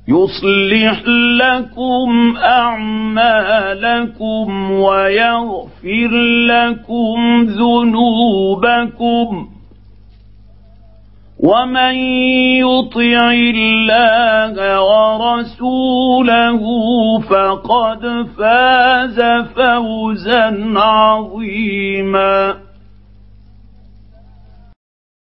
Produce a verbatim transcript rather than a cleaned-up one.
يصلح لكم أعمالكم ويغفر لكم ذنوبكم ومن يطع الله ورسوله فقد فاز فوزا عظيما.